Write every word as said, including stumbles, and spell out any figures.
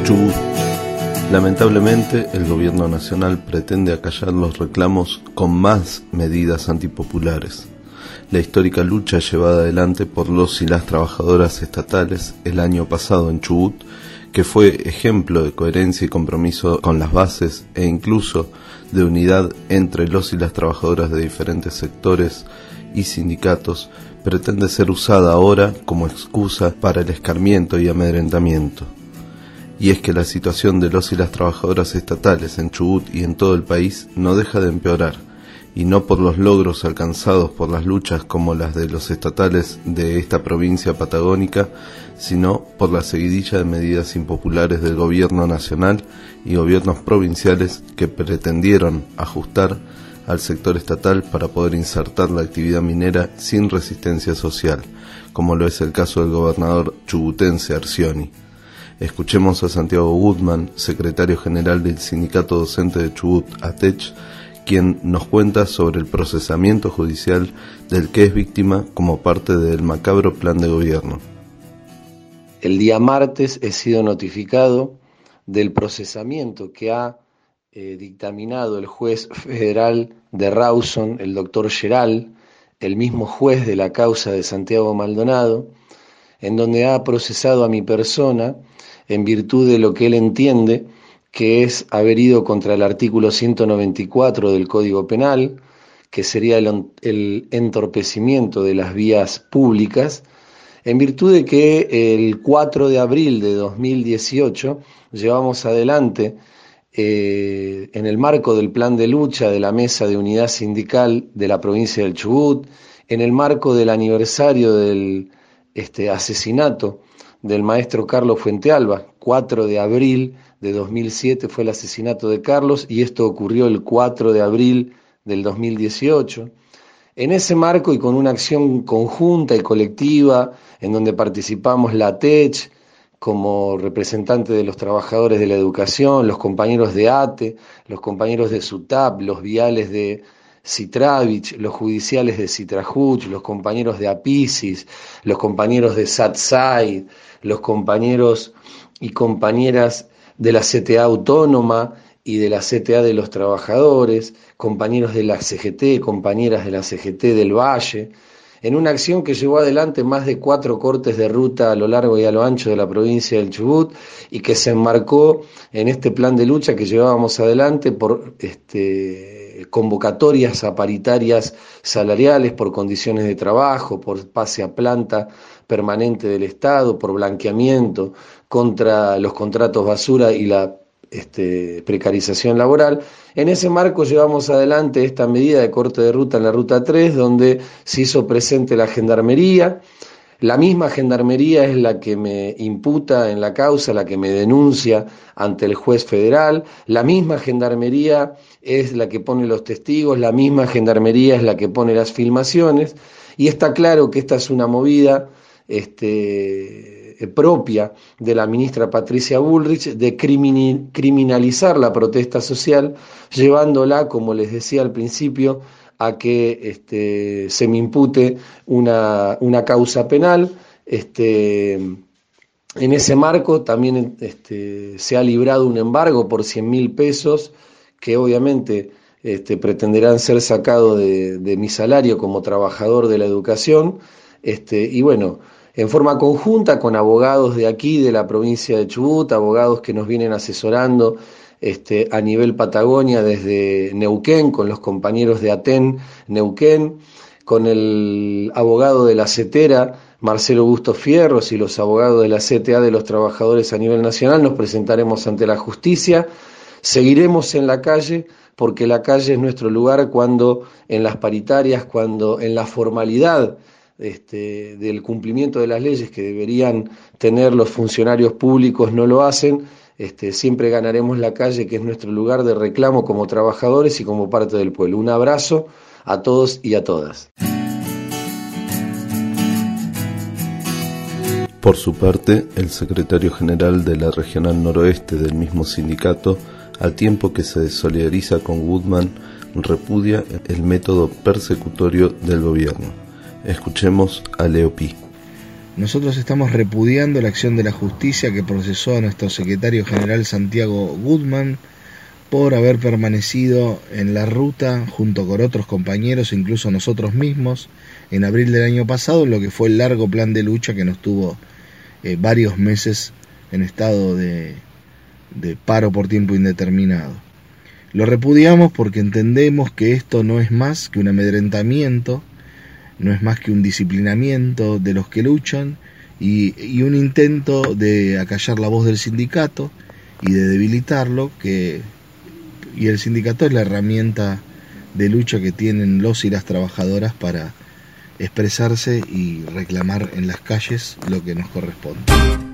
Chubut. Lamentablemente, el gobierno nacional pretende acallar los reclamos con más medidas antipopulares. La histórica lucha llevada adelante por los y las trabajadoras estatales el año pasado en Chubut, que fue ejemplo de coherencia y compromiso con las bases e incluso de unidad entre los y las trabajadoras de diferentes sectores y sindicatos, pretende ser usada ahora como excusa para el escarmiento y amedrentamiento. Y es que la situación de los y las trabajadoras estatales en Chubut y en todo el país no deja de empeorar, y no por los logros alcanzados por las luchas como las de los estatales de esta provincia patagónica, sino por la seguidilla de medidas impopulares del gobierno nacional y gobiernos provinciales que pretendieron ajustar al sector estatal para poder insertar la actividad minera sin resistencia social, como lo es el caso del gobernador chubutense Arcioni. Escuchemos a Santiago Gutman, secretario general del Sindicato Docente de Chubut, ATECH, quien nos cuenta sobre el procesamiento judicial del que es víctima como parte del macabro plan de gobierno. El día martes he sido notificado del procesamiento que ha eh, dictaminado el juez federal de Rawson, el doctor Geral, el mismo juez de la causa de Santiago Maldonado, en donde ha procesado a mi persona en virtud de lo que él entiende que es haber ido contra el artículo ciento noventa y cuatro del Código Penal, que sería el, el entorpecimiento de las vías públicas, en virtud de que el cuatro de abril de dos mil dieciocho llevamos adelante, eh, en el marco del plan de lucha de la Mesa de Unidad Sindical de la provincia del Chubut, en el marco del aniversario del este, asesinato del maestro Carlos Fuentealba, cuatro de abril de dos mil siete fue el asesinato de Carlos y esto ocurrió el cuatro de abril del dos mil dieciocho. En ese marco y con una acción conjunta y colectiva en donde participamos la ATECH como representante de los trabajadores de la educación, los compañeros de ATE, los compañeros de SUTAP, los viales de Citravich, los judiciales de Citrajuch, los compañeros de APISIS, los compañeros de SATSAID, los compañeros y compañeras de la C T A Autónoma y de la C T A de los Trabajadores, compañeros de la C G T, compañeras de la C G T del Valle, en una acción que llevó adelante más de cuatro cortes de ruta a lo largo y a lo ancho de la provincia del Chubut y que se enmarcó en este plan de lucha que llevábamos adelante por este, convocatorias a paritarias salariales, por condiciones de trabajo, por pase a planta permanente del Estado, por blanqueamiento contra los contratos basura y la Este, precarización laboral. En ese marco llevamos adelante esta medida de corte de ruta en la ruta tres, donde se hizo presente la gendarmería. La misma gendarmería es la que me imputa en la causa, la que me denuncia ante el juez federal. La misma gendarmería es la que pone los testigos, la misma gendarmería es la que pone las filmaciones. Y está claro que esta es una movida este, propia de la ministra Patricia Bullrich de criminalizar la protesta social, llevándola, como les decía al principio, a que este, se me impute una, una causa penal. Este, en ese marco también este, se ha librado un embargo por cien mil pesos que obviamente este, pretenderán ser sacados de, de mi salario como trabajador de la educación. Este, y bueno, en forma conjunta con abogados de aquí, de la provincia de Chubut, abogados que nos vienen asesorando este, a nivel Patagonia desde Neuquén, con los compañeros de Aten Neuquén, con el abogado de la CETERA, Marcelo Bustos Fierros, y los abogados de la C T A de los trabajadores a nivel nacional, nos presentaremos ante la justicia. Seguiremos en la calle, porque la calle es nuestro lugar cuando en las paritarias, cuando en la formalidad Este, del cumplimiento de las leyes que deberían tener los funcionarios públicos no lo hacen. Este, siempre ganaremos la calle, que es nuestro lugar de reclamo como trabajadores y como parte del pueblo. Un abrazo a todos y a todas. Por su parte, el secretario general de la Regional Noroeste del mismo sindicato, al tiempo que se solidariza con Gutman, repudia el método persecutorio del gobierno. Escuchemos a Leo Pi. Nosotros estamos repudiando la acción de la justicia que procesó a nuestro secretario general Santiago Gutman por haber permanecido en la ruta junto con otros compañeros, incluso nosotros mismos, en abril del año pasado, en lo que fue el largo plan de lucha que nos tuvo eh, varios meses en estado de, de paro por tiempo indeterminado. Lo repudiamos porque entendemos que esto no es más que un amedrentamiento, no es más que un disciplinamiento de los que luchan y, y un intento de acallar la voz del sindicato y de debilitarlo, que y el sindicato es la herramienta de lucha que tienen los y las trabajadoras para expresarse y reclamar en las calles lo que nos corresponde.